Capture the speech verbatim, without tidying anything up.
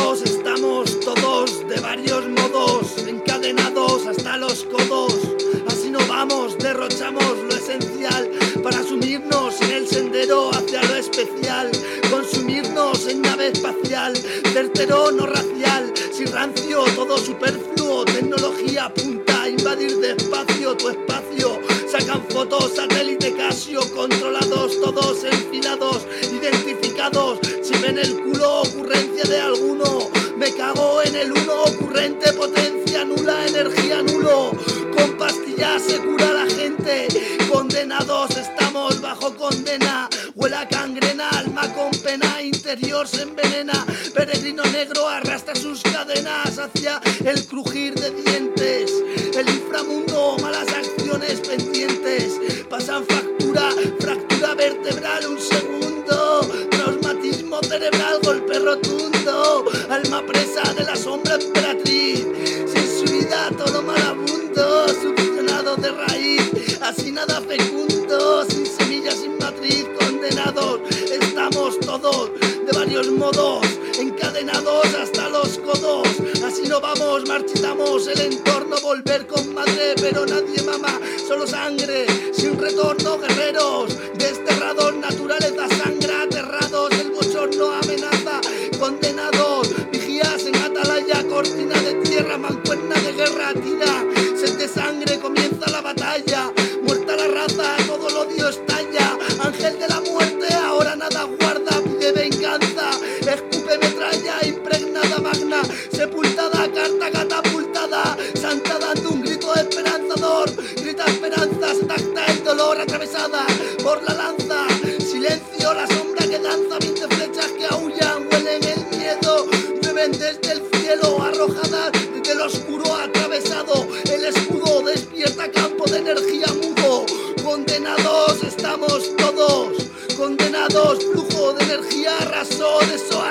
Condenados estamos todos de varios modos, encadenados hasta los codos. Así no vamos, derrochamos lo esencial para sumirnos en el sendero hacia lo especial, consumirnos en nave espacial, certero no racial, sin rancio, todo superfluo, tecnología apunta a invadir despacio tu espacio. Sacan fotos, satélite Casio, controlados, todos enfilados, identificados. Si ven el culo, ocurrencia de alguno, me cago en el uno, ocurrente, potencia nula, energía nulo. Con pastillas se cura la gente, condenados estamos bajo condena. Huele a cangrena, alma con pena, interior se envenena. Peregrino negro arrastra sus cadenas hacia el crujir de dientes. El inframundo, malas acciones pendientes, pasan factura, fractura vertebral, un segundo, traumatismo cerebral, golpe rotundo, alma presa de la sombra emperatriz, sin su vida todo malabundo, succionado de raíz, así nada fecundo, sin semilla, sin matriz, condenados estamos todos de varios modos, encadenados hasta los codos. Así no vamos, marchitamos el entorno, volver con madre, pero nadie mama, solo sangre, sin retorno, guerreros, desterrados, naturaleza sangra, aterrados, el bochorno amenaza, condenados, vigías en atalaya, cortina de tierra, mancuerna de guerra, tira, sed de sangre, comienza la batalla, muerta la raza, todo el odio estalla, ángel de la muerte, ahora nada guarda, pide venganza, escupe metralla, impregnada magna, sepultada, carta catapultada, santa dando un grito esperanzador, grita esperanza, se tacta el dolor, atravesada por la lanza, silencio, la sombra que danza, veinte flechas que aullan, huelen el miedo, llueven desde el cielo, arrojadas desde el oscuro atravesado, el escudo despierta campo de energía mudo, condenados estamos todos, condenados, flujo de energía arrasó, de eso